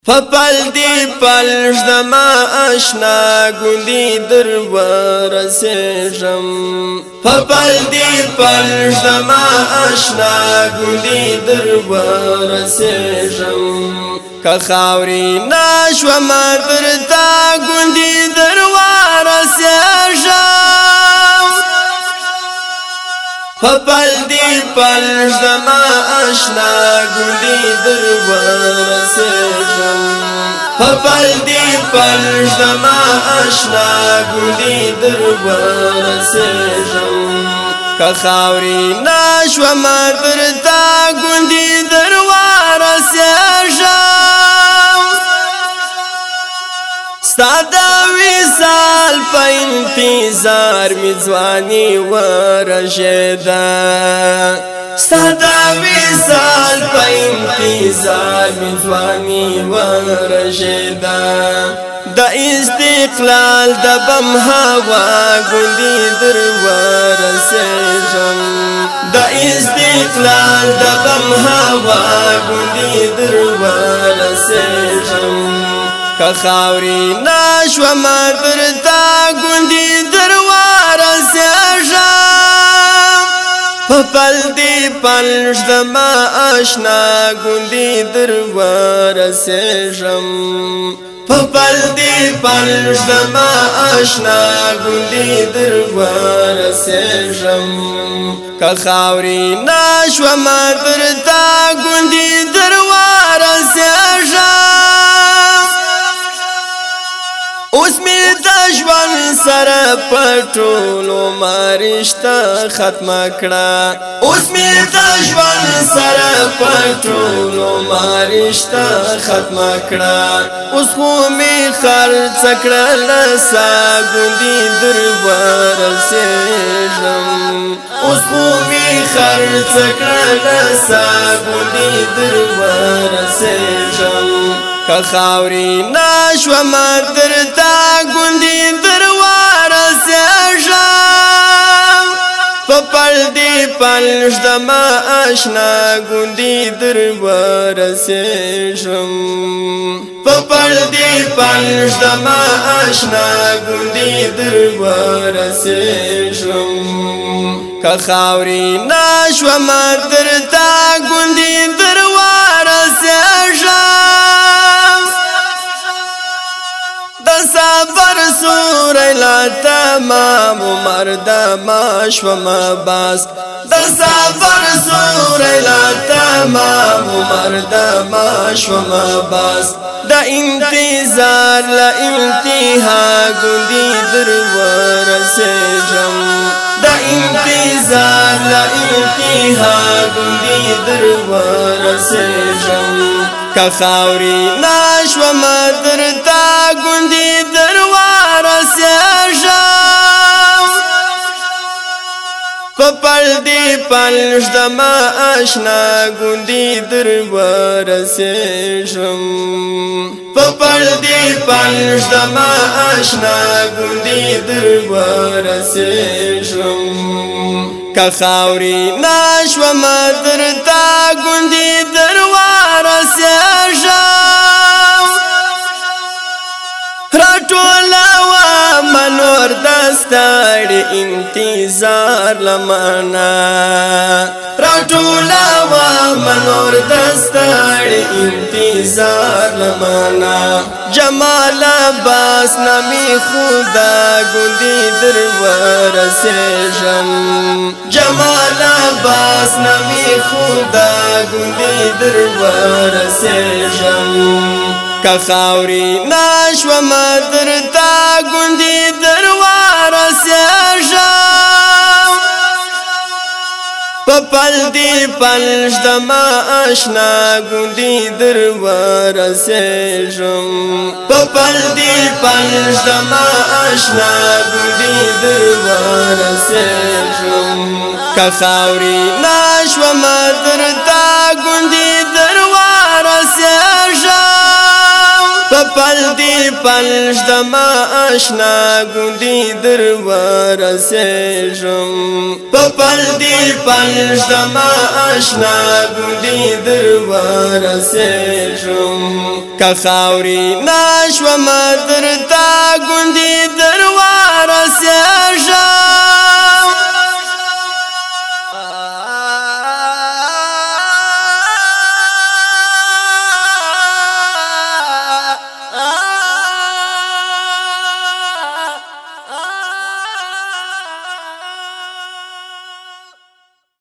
پپل دی پلش دما اشنا گوندی در ورسیجم پپل دی پلش دما اشنا گوندی در ورسیجم که خاوری نشو مدرتا گوندی در ورسیجم پپل دی پلش دما اشنا گوندی در ورسیجم پپل دی پلش دما اشنا گوندی در ورسیجم که خاوری نشو مدرتا گوندی در ورسیجم سادا وصال په انتظار می ځواني ورشدا سادا وصال په انتظار می ځواني ورشدا د استقلال د بم هوا ګوندی در ورسېږم د استقلال د بم هوا ګوندی در ورسېږم که خاوری نشو مدرتا گوندی در ورسیجم پپل دی پلش دما اشنا گوندی در ورسیجم پپل دی پلش دما اشنا گوندی در ورسیجم که خاوری نشو مدرتا گوندی در ورسیجم اوس می د ژوند سره پټولو مارشته ختم کړه اوس می د ژوند سره پټولو مارشته ختم کړه اوس خو می خرڅ کړل سا ګوندی در ورسېږم اوس خو می خرڅ کړل سا ګوندی در ورسېږم که خاوری نشو مدرتا گوندی در ورسیجم پپل دی پلش دما اشنا گوندی در ورسیجم پپل دی پلش دما اشنا گوندی در ورسیجم که خاوری نشو مدرتا گوندی در ورسیجم صبر سور لاتا ما مرد ما شوم باس د صبر سور لاتا ما مرد ما شوم باس د انتظار لا انتها گوندی در ورسېجم د انتظار لا انتها گوندی در ورسېجم که خاوری نشو مدرتا گوندی در ورسېجم پپل دی پلش دما اشنا گوندی در ورسېجم پپل دی پلش دما اشنا گوندی در ورسېجم که خاوری نشو مدرتا گوندی در ورسېجم راټولا و منور دستاړي انتظار لمنا راټولا و منور دستاړي انتظار لمنا جمال باس نمی خدا ګوندی در ورسېجم جمال باس نمی خدا ګوندی در ورسېجم که خاوری نشو مدرتا گوندی در ورسېجم پپل دی پلش دما اشنا گوندی در ورسېجم پپل دی پلش دما اشنا گوندی در ورسېجم که خاوری نشو مدرتا گوندی در ورسېجم پل دی پلش دما آشنا گوندی در ورسیجم پل دی پلش دما آشنا گوندی در ورسیجم که خاوری ناشو مدر تا گوندی در ورسیجم